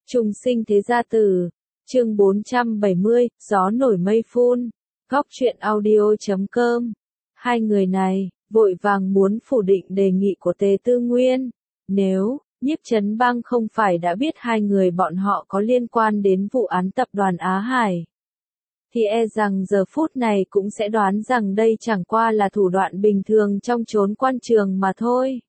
Trùng sinh thế gia tử, chương 470, gió nổi mây phun, góc truyện audio.com. Hai người này, vội vàng muốn phủ định đề nghị của Tề Tư Nguyên. Nếu, Nhiếp Chấn Bang không phải đã biết hai người bọn họ có liên quan đến vụ án tập đoàn Á Hải, thì e rằng giờ phút này cũng sẽ đoán rằng đây chẳng qua là thủ đoạn bình thường trong chốn quan trường mà thôi.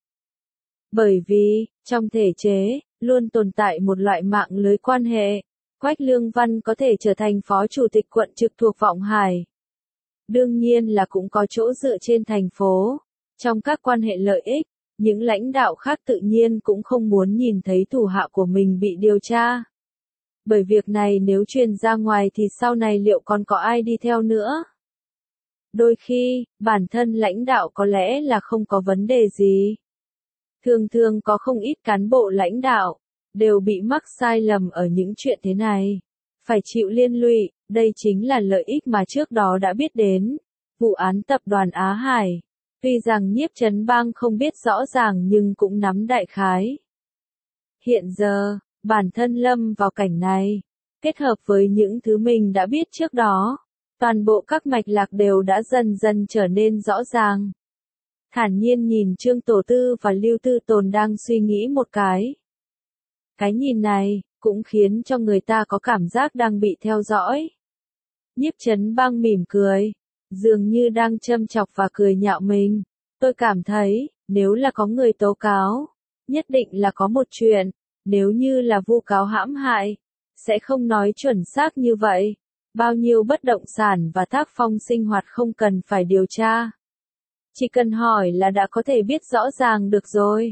Bởi vì, trong thể chế, luôn tồn tại một loại mạng lưới quan hệ. Quách Lương Văn có thể trở thành phó chủ tịch quận trực thuộc Vọng Hải. Đương nhiên là cũng có chỗ dựa trên thành phố. Trong các quan hệ lợi ích, những lãnh đạo khác tự nhiên cũng không muốn nhìn thấy thủ hạ của mình bị điều tra. Bởi việc này nếu truyền ra ngoài thì sau này liệu còn có ai đi theo nữa? Đôi khi, bản thân lãnh đạo có lẽ là không có vấn đề gì. Thường thường có không ít cán bộ lãnh đạo, đều bị mắc sai lầm ở những chuyện thế này. Phải chịu liên lụy, đây chính là lợi ích mà trước đó đã biết đến. Vụ án tập đoàn Á Hải. Tuy rằng Nhiếp Chấn Bang không biết rõ ràng nhưng cũng nắm đại khái. Hiện giờ, bản thân lâm vào cảnh này, kết hợp với những thứ mình đã biết trước đó, toàn bộ các mạch lạc đều đã dần dần trở nên rõ ràng. Thản nhiên nhìn Trương Tổ Tư và Lưu Tư Tồn đang suy nghĩ một cái. Cái nhìn này, cũng khiến cho người ta có cảm giác đang bị theo dõi. Nhiếp Chấn Bang mỉm cười, dường như đang châm chọc và cười nhạo mình. Tôi cảm thấy, nếu là có người tố cáo, nhất định là có một chuyện, nếu như là vu cáo hãm hại, sẽ không nói chuẩn xác như vậy. Bao nhiêu bất động sản và tác phong sinh hoạt không cần phải điều tra. Chỉ cần hỏi là đã có thể biết rõ ràng được rồi.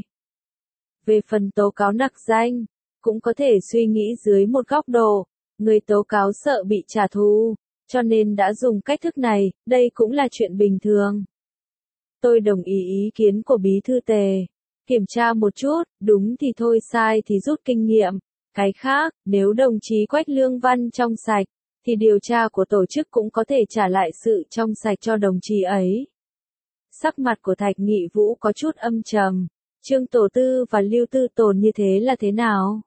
Về phần tố cáo nặc danh, cũng có thể suy nghĩ dưới một góc độ, người tố cáo sợ bị trả thù, cho nên đã dùng cách thức này, đây cũng là chuyện bình thường. Tôi đồng ý kiến của Bí thư Tề, kiểm tra một chút, đúng thì thôi sai thì rút kinh nghiệm. Cái khác, nếu đồng chí Quách Lương Văn trong sạch, thì điều tra của tổ chức cũng có thể trả lại sự trong sạch cho đồng chí ấy. Sắc mặt của Thạch Nghị Vũ có chút âm trầm. Trương Tổ Tư và Lưu Tư Tồn như thế là thế nào?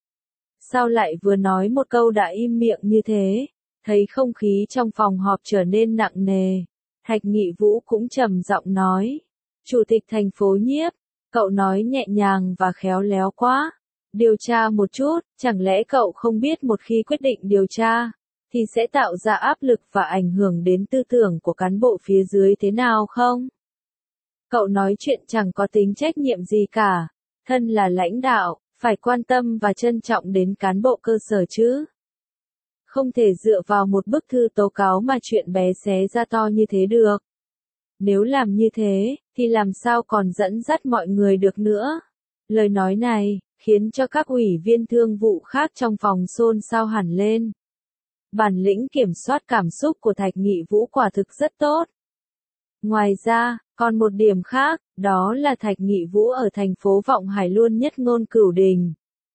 Sao lại vừa nói một câu đã im miệng như thế? Thấy không khí trong phòng họp trở nên nặng nề. Thạch Nghị Vũ cũng trầm giọng nói. Chủ tịch thành phố Nhiếp, cậu nói nhẹ nhàng và khéo léo quá. Điều tra một chút, chẳng lẽ cậu không biết một khi quyết định điều tra, thì sẽ tạo ra áp lực và ảnh hưởng đến tư tưởng của cán bộ phía dưới thế nào không? Cậu nói chuyện chẳng có tính trách nhiệm gì cả. Thân là lãnh đạo, phải quan tâm và trân trọng đến cán bộ cơ sở chứ. Không thể dựa vào một bức thư tố cáo mà chuyện bé xé ra to như thế được. Nếu làm như thế, thì làm sao còn dẫn dắt mọi người được nữa. Lời nói này, khiến cho các ủy viên thương vụ khác trong phòng xôn xao hẳn lên. Bản lĩnh kiểm soát cảm xúc của Thạch Nghị Vũ quả thực rất tốt. Ngoài ra, còn một điểm khác, đó là Thạch Nghị Vũ ở thành phố Vọng Hải luôn nhất ngôn cửu đình.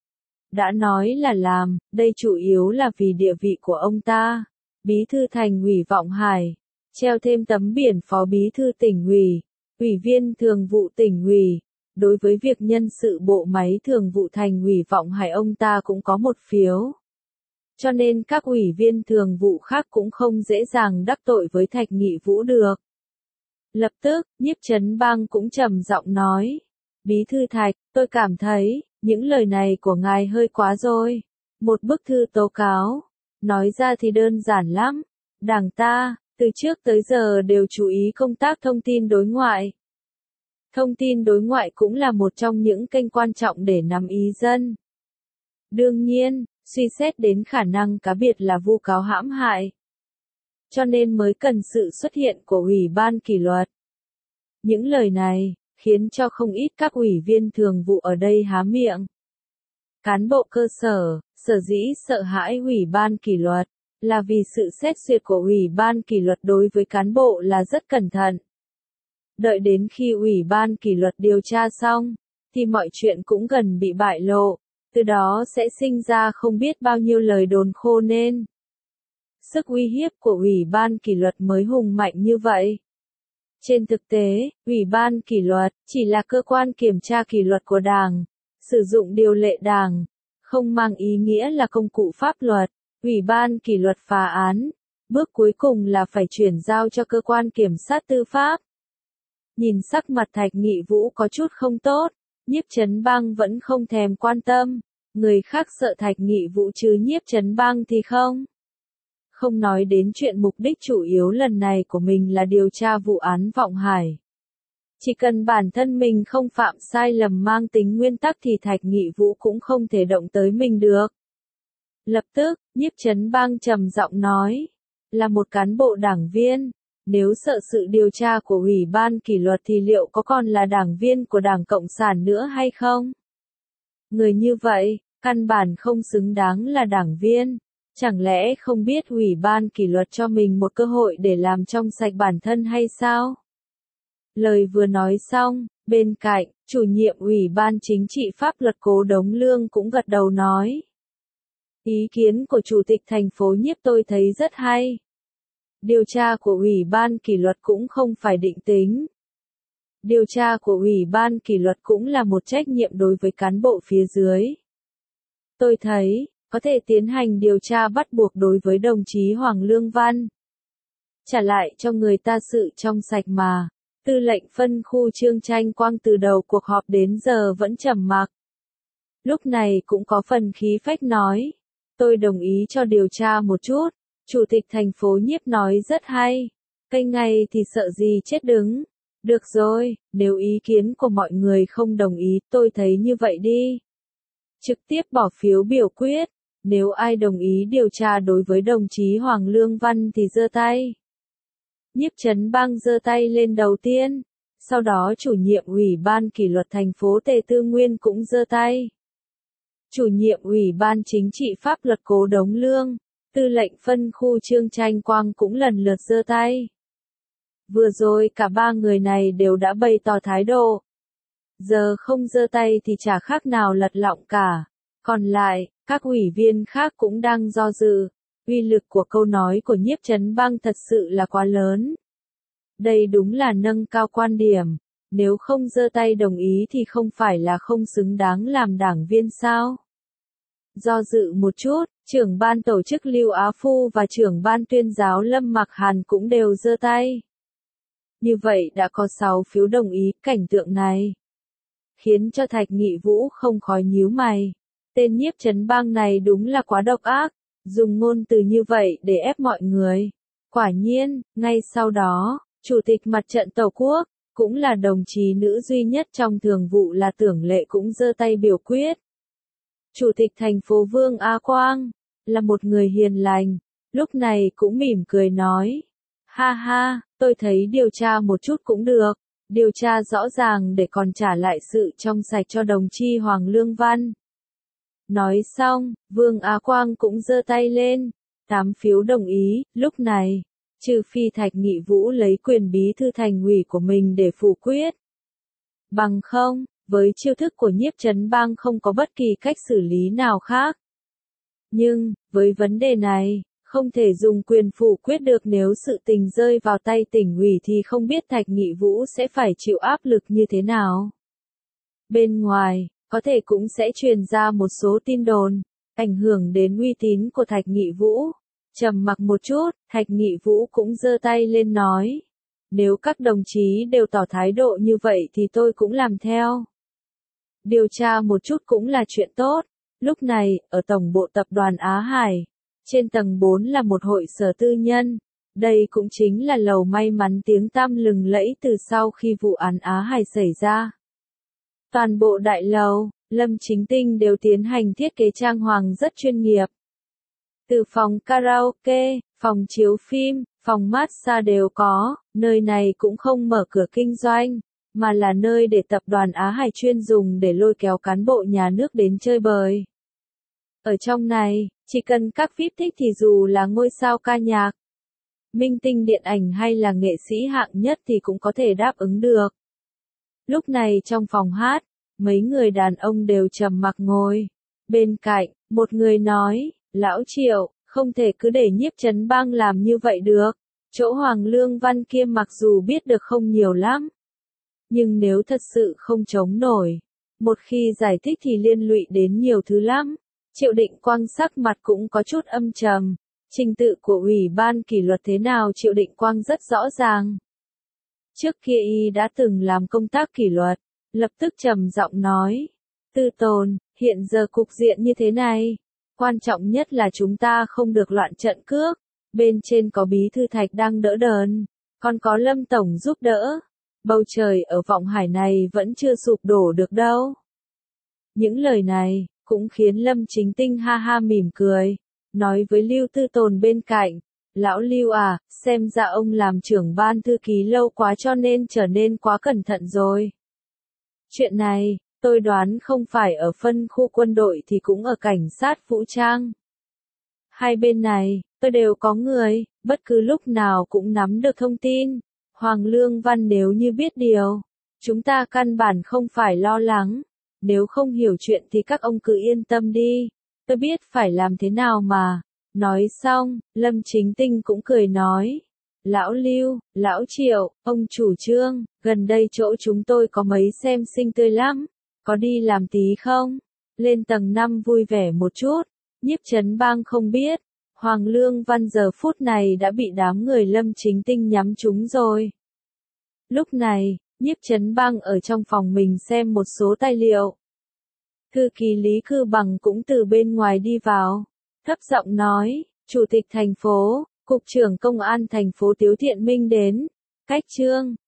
Đã nói là làm, đây chủ yếu là vì địa vị của ông ta. Bí thư thành ủy Vọng Hải, treo thêm tấm biển phó bí thư tỉnh ủy, ủy viên thường vụ tỉnh ủy. Đối với việc nhân sự bộ máy thường vụ thành ủy Vọng Hải ông ta cũng có một phiếu. Cho nên các ủy viên thường vụ khác cũng không dễ dàng đắc tội với Thạch Nghị Vũ được. Lập tức, Nhiếp Chấn Bang cũng trầm giọng nói. Bí thư Thạch, tôi cảm thấy, những lời này của ngài hơi quá rồi. Một bức thư tố cáo. Nói ra thì đơn giản lắm. Đảng ta, từ trước tới giờ đều chú ý công tác thông tin đối ngoại. Thông tin đối ngoại cũng là một trong những kênh quan trọng để nắm ý dân. Đương nhiên, suy xét đến khả năng cá biệt là vu cáo hãm hại. Cho nên mới cần sự xuất hiện của Ủy ban kỷ luật. Những lời này, khiến cho không ít các ủy viên thường vụ ở đây há miệng. Cán bộ cơ sở, sở dĩ sợ hãi Ủy ban kỷ luật, là vì sự xét duyệt của Ủy ban kỷ luật đối với cán bộ là rất cẩn thận. Đợi đến khi Ủy ban kỷ luật điều tra xong, thì mọi chuyện cũng gần bị bại lộ, từ đó sẽ sinh ra không biết bao nhiêu lời đồn khô nên. Sức uy hiếp của Ủy ban kỷ luật mới hùng mạnh như vậy. Trên thực tế, Ủy ban kỷ luật chỉ là cơ quan kiểm tra kỷ luật của Đảng, sử dụng điều lệ Đảng, không mang ý nghĩa là công cụ pháp luật. Ủy ban kỷ luật phá án. Bước cuối cùng là phải chuyển giao cho cơ quan kiểm sát tư pháp. Nhìn sắc mặt Thạch Nghị Vũ có chút không tốt, Nhiếp Chấn Bang vẫn không thèm quan tâm. Người khác sợ Thạch Nghị Vũ chứ Nhiếp Chấn Bang thì không. Không nói đến chuyện mục đích chủ yếu lần này của mình là điều tra vụ án Vọng Hải. Chỉ cần bản thân mình không phạm sai lầm mang tính nguyên tắc thì Thạch Nghị Vũ cũng không thể động tới mình được. Lập tức, Nhiếp Chấn Bang trầm giọng nói, là một cán bộ đảng viên, nếu sợ sự điều tra của Ủy ban kỷ luật thì liệu có còn là đảng viên của Đảng Cộng sản nữa hay không? Người như vậy, căn bản không xứng đáng là đảng viên. Chẳng lẽ không biết Ủy ban kỷ luật cho mình một cơ hội để làm trong sạch bản thân hay sao? Lời vừa nói xong, bên cạnh, chủ nhiệm Ủy ban Chính trị Pháp luật Cố Đống Lương cũng gật đầu nói. Ý kiến của Chủ tịch thành phố Nhiếp tôi thấy rất hay. Điều tra của Ủy ban kỷ luật cũng không phải định tính. Điều tra của Ủy ban kỷ luật cũng là một trách nhiệm đối với cán bộ phía dưới. Tôi thấy, có thể tiến hành điều tra bắt buộc đối với đồng chí Hoàng Lương Văn. Trả lại cho người ta sự trong sạch mà. Tư lệnh phân khu Trương Tranh Quang từ đầu cuộc họp đến giờ vẫn trầm mặc. Lúc này cũng có phần khí phách nói. Tôi đồng ý cho điều tra một chút. Chủ tịch thành phố Nhiếp nói rất hay. Cây ngay thì sợ gì chết đứng. Được rồi, nếu ý kiến của mọi người không đồng ý, tôi thấy như vậy đi. Trực tiếp bỏ phiếu biểu quyết. Nếu ai đồng ý điều tra đối với đồng chí Hoàng Lương Văn thì giơ tay. Nhiếp Chấn Bang giơ tay lên đầu tiên. Sau đó chủ nhiệm Ủy ban kỷ luật thành phố Tề Tư Nguyên cũng giơ tay. Chủ nhiệm Ủy ban Chính trị Pháp luật Cố Đống Lương, tư lệnh phân khu Trương Tranh Quang cũng lần lượt giơ tay. Vừa rồi cả ba người này đều đã bày tỏ thái độ. Giờ không giơ tay thì chả khác nào lật lọng cả. Còn lại, các ủy viên khác cũng đang do dự. Uy lực của câu nói của Nhiếp Chấn Bang thật sự là quá lớn. Đây đúng là nâng cao quan điểm. Nếu không giơ tay đồng ý thì không phải là không xứng đáng làm đảng viên sao? Do dự một chút, trưởng ban tổ chức Lưu Á Phu và trưởng ban tuyên giáo Lâm Mặc Hàn cũng đều giơ tay. Như vậy đã có 6 phiếu đồng ý, cảnh tượng này khiến cho Thạch Nghị Vũ không khỏi nhíu mày. Tên Nhiếp Chấn Bang này đúng là quá độc ác, dùng ngôn từ như vậy để ép mọi người. Quả nhiên, ngay sau đó, Chủ tịch Mặt trận Tổ quốc, cũng là đồng chí nữ duy nhất trong thường vụ là Tưởng Lệ cũng giơ tay biểu quyết. Chủ tịch thành phố Vương Á Quang, là một người hiền lành, lúc này cũng mỉm cười nói. Ha ha, tôi thấy điều tra một chút cũng được, điều tra rõ ràng để còn trả lại sự trong sạch cho đồng chí Hoàng Lương Văn. Nói xong, Vương Á Quang cũng giơ tay lên, 8 phiếu đồng ý, lúc này, trừ phi Thạch Nghị Vũ lấy quyền bí thư thành ủy của mình để phủ quyết. Bằng không, với chiêu thức của Nhiếp Chấn Bang không có bất kỳ cách xử lý nào khác. Nhưng, với vấn đề này, không thể dùng quyền phủ quyết được nếu sự tình rơi vào tay tỉnh ủy thì không biết Thạch Nghị Vũ sẽ phải chịu áp lực như thế nào. Bên ngoài, có thể cũng sẽ truyền ra một số tin đồn, ảnh hưởng đến uy tín của Thạch Nghị Vũ. Trầm mặc một chút, Thạch Nghị Vũ cũng giơ tay lên nói. Nếu các đồng chí đều tỏ thái độ như vậy thì tôi cũng làm theo. Điều tra một chút cũng là chuyện tốt. Lúc này, ở tổng bộ tập đoàn Á Hải, trên tầng 4 là một hội sở tư nhân. Đây cũng chính là lầu may mắn tiếng tăm lừng lẫy từ sau khi vụ án Á Hải xảy ra. Toàn bộ đại lầu, Lâm Chính Tinh đều tiến hành thiết kế trang hoàng rất chuyên nghiệp. Từ phòng karaoke, phòng chiếu phim, phòng massage đều có, nơi này cũng không mở cửa kinh doanh, mà là nơi để tập đoàn Á Hải chuyên dùng để lôi kéo cán bộ nhà nước đến chơi bời. Ở trong này, chỉ cần các VIP thích thì dù là ngôi sao ca nhạc, minh tinh điện ảnh hay là nghệ sĩ hạng nhất thì cũng có thể đáp ứng được. Lúc này trong phòng hát, mấy người đàn ông đều trầm mặc ngồi. Bên cạnh, một người nói, Lão Triệu, không thể cứ để Nhiếp Chấn Bang làm như vậy được. Chỗ Hoàng Lương Văn kia mặc dù biết được không nhiều lắm. Nhưng nếu thật sự không chống nổi, một khi giải thích thì liên lụy đến nhiều thứ lắm. Triệu Định Quang sắc mặt cũng có chút âm trầm. Trình tự của Ủy ban kỷ luật thế nào Triệu Định Quang rất rõ ràng. Trước kia y đã từng làm công tác kỷ luật, lập tức trầm giọng nói. Tư Tồn, hiện giờ cục diện như thế này. Quan trọng nhất là chúng ta không được loạn trận cước. Bên trên có Bí Thư Thạch đang đỡ đờn, còn có Lâm Tổng giúp đỡ. Bầu trời ở Vọng Hải này vẫn chưa sụp đổ được đâu. Những lời này cũng khiến Lâm Chính Tinh ha ha mỉm cười, nói với Lưu Tư Tồn bên cạnh, lão Lưu à, xem ra ông làm trưởng ban thư ký lâu quá cho nên trở nên quá cẩn thận rồi. Chuyện này, tôi đoán không phải ở phân khu quân đội thì cũng ở cảnh sát vũ trang. Hai bên này, tôi đều có người, bất cứ lúc nào cũng nắm được thông tin. Hoàng Lương Văn nếu như biết điều, chúng ta căn bản không phải lo lắng. Nếu không hiểu chuyện thì các ông cứ yên tâm đi, tôi biết phải làm thế nào mà. Nói xong, Lâm Chính Tinh cũng cười nói. Lão Lưu, Lão Triệu, ông chủ trương, gần đây chỗ chúng tôi có mấy xem xinh tươi lắm, có đi làm tí không? Lên tầng 5 vui vẻ một chút. Nhiếp Chấn Bang không biết, Hoàng Lương Văn giờ phút này đã bị đám người Lâm Chính Tinh nhắm trúng rồi. Lúc này, Nhiếp Chấn Bang ở trong phòng mình xem một số tài liệu. Thư ký Lý Cư Bằng cũng từ bên ngoài đi vào, thấp giọng nói, Chủ tịch thành phố, Cục trưởng Công an thành phố Tiếu Thiện Minh đến. Cách Trương,